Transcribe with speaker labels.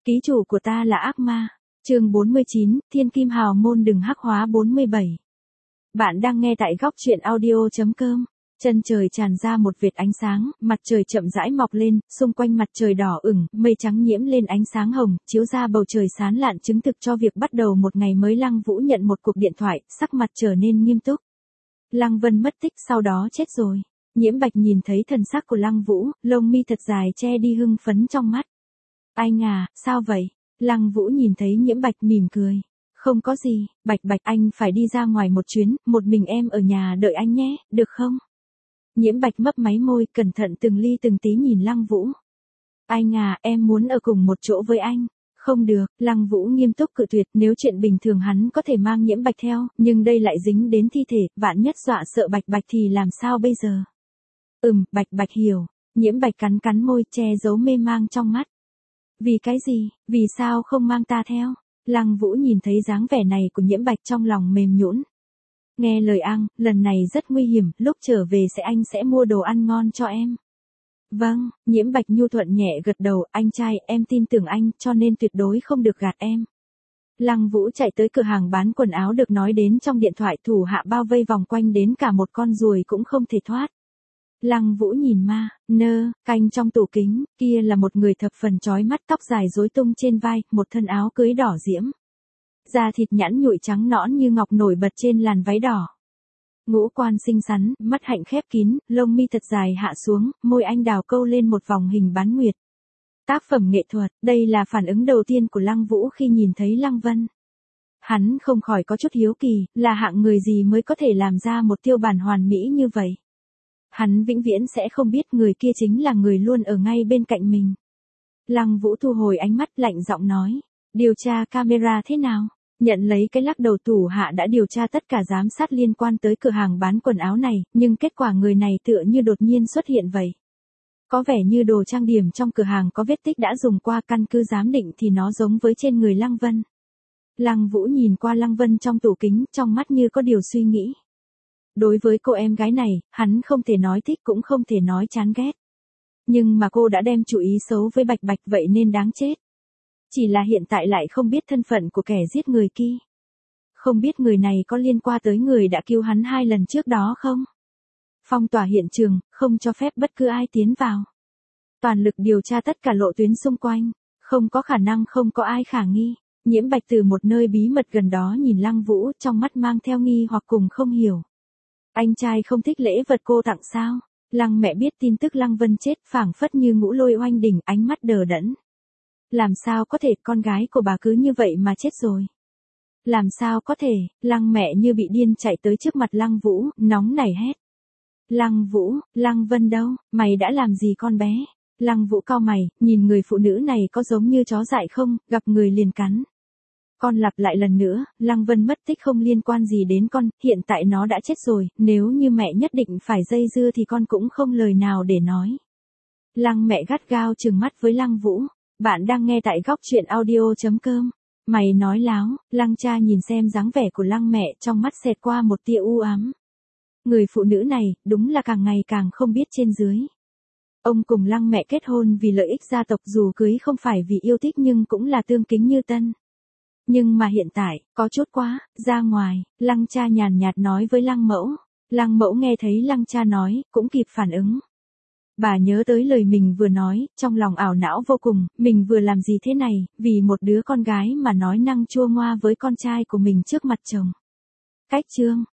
Speaker 1: Ký chủ của ta là ác ma. Chương 49, Thiên Kim Hào Môn đừng hắc hóa 47. Bạn đang nghe tại góc truyện audio.com. Chân trời tràn ra một vệt ánh sáng, mặt trời chậm rãi mọc lên, xung quanh mặt trời đỏ ửng, mây trắng nhiễm lên ánh sáng hồng, chiếu ra bầu trời sáng lạn chứng thực cho việc bắt đầu một ngày mới. Lăng Vũ nhận một cuộc điện thoại, sắc mặt trở nên nghiêm túc. Lăng Vân mất tích, sau đó chết rồi. Nhiễm Bạch nhìn thấy thần sắc của Lăng Vũ, lông mi thật dài che đi hưng phấn trong mắt. Anh à, sao vậy? Lăng Vũ nhìn thấy Nhiễm Bạch mỉm cười. Không có gì, Bạch Bạch anh phải đi ra ngoài một chuyến, một mình em ở nhà đợi anh nhé, được không? Nhiễm Bạch mấp máy môi, cẩn thận từng ly từng tí nhìn Lăng Vũ. Anh à, em muốn ở cùng một chỗ với anh. Không được, Lăng Vũ nghiêm túc cự tuyệt, nếu chuyện bình thường hắn có thể mang Nhiễm Bạch theo, nhưng đây lại dính đến thi thể, vạn nhất dọa sợ Bạch Bạch thì làm sao bây giờ? Bạch Bạch hiểu. Nhiễm Bạch cắn cắn môi, che giấu mê mang trong mắt. Vì cái gì, vì sao không mang ta theo? Lăng Vũ nhìn thấy dáng vẻ này của Nhiễm Bạch trong lòng mềm nhũn. Nghe lời anh, lần này rất nguy hiểm, lúc trở về anh sẽ mua đồ ăn ngon cho em. Vâng, Nhiễm Bạch nhu thuận nhẹ gật đầu, anh trai, em tin tưởng anh, cho nên tuyệt đối không được gạt em. Lăng Vũ chạy tới cửa hàng bán quần áo được nói đến trong điện thoại, thủ hạ bao vây vòng quanh đến cả một con ruồi cũng không thể thoát. Lăng Vũ nhìn canh trong tủ kính, kia là một người thập phần chói mắt, tóc dài rối tung trên vai, một thân áo cưới đỏ diễm. Da thịt nhẵn nhụi trắng nõn như ngọc nổi bật trên làn váy đỏ. Ngũ quan xinh xắn, mắt hạnh khép kín, lông mi thật dài hạ xuống, môi anh đào câu lên một vòng hình bán nguyệt. Tác phẩm nghệ thuật, đây là phản ứng đầu tiên của Lăng Vũ khi nhìn thấy Lăng Vân. Hắn không khỏi có chút hiếu kỳ, là hạng người gì mới có thể làm ra một tiêu bản hoàn mỹ như vậy. Hắn vĩnh viễn sẽ không biết người kia chính là người luôn ở ngay bên cạnh mình. Lăng Vũ thu hồi ánh mắt, lạnh giọng nói. Điều tra camera thế nào? Nhận lấy cái lắc đầu, thủ hạ đã điều tra tất cả giám sát liên quan tới cửa hàng bán quần áo này, nhưng kết quả người này tựa như đột nhiên xuất hiện vậy. Có vẻ như đồ trang điểm trong cửa hàng có vết tích đã dùng qua, căn cứ giám định thì nó giống với trên người Lăng Vân. Lăng Vũ nhìn qua Lăng Vân trong tủ kính, trong mắt như có điều suy nghĩ. Đối với cô em gái này, hắn không thể nói thích cũng không thể nói chán ghét. Nhưng mà cô đã đem chủ ý xấu với Bạch Bạch, vậy nên đáng chết. Chỉ là hiện tại lại không biết thân phận của kẻ giết người kia. Không biết người này có liên quan tới người đã cứu hắn 2 lần trước đó không? Phong tỏa hiện trường, không cho phép bất cứ ai tiến vào. Toàn lực điều tra tất cả lộ tuyến xung quanh, không có khả năng không có ai khả nghi. Nhiễm Bạch từ một nơi bí mật gần đó nhìn Lăng Vũ, trong mắt mang theo nghi hoặc cùng không hiểu. Anh trai không thích lễ vật cô tặng sao? Lăng mẹ biết tin tức Lăng Vân chết, phảng phất như ngũ lôi oanh đỉnh, ánh mắt đờ đẫn. Làm sao có thể, con gái của bà cứ như vậy mà chết rồi? Làm sao có thể? Lăng mẹ như bị điên chạy tới trước mặt Lăng Vũ, nóng nảy hét. Lăng Vũ, Lăng Vân đâu, mày đã làm gì con bé? Lăng Vũ cau mày, nhìn người phụ nữ này có giống như chó dại không, gặp người liền cắn. Con lặp lại lần nữa, Lăng Vân mất tích không liên quan gì đến con, hiện tại nó đã chết rồi, nếu như mẹ nhất định phải dây dưa thì con cũng không lời nào để nói. Lăng mẹ gắt gao trừng mắt với Lăng Vũ. Bạn đang nghe tại góc truyện audio.com. Mày nói láo. Lăng cha nhìn xem dáng vẻ của Lăng mẹ, trong mắt xẹt qua một tia u ám. Người phụ nữ này, đúng là càng ngày càng không biết trên dưới. Ông cùng Lăng mẹ kết hôn vì lợi ích gia tộc, dù cưới không phải vì yêu thích nhưng cũng là tương kính như tân. Nhưng mà hiện tại, có chút quá, ra ngoài. Lăng cha nhàn nhạt nói với Lăng mẫu. Lăng mẫu nghe thấy Lăng cha nói, cũng kịp phản ứng. Bà nhớ tới lời mình vừa nói, trong lòng ảo não vô cùng, mình vừa làm gì thế này, vì một đứa con gái mà nói năng chua ngoa với con trai của mình trước mặt chồng. Cách chương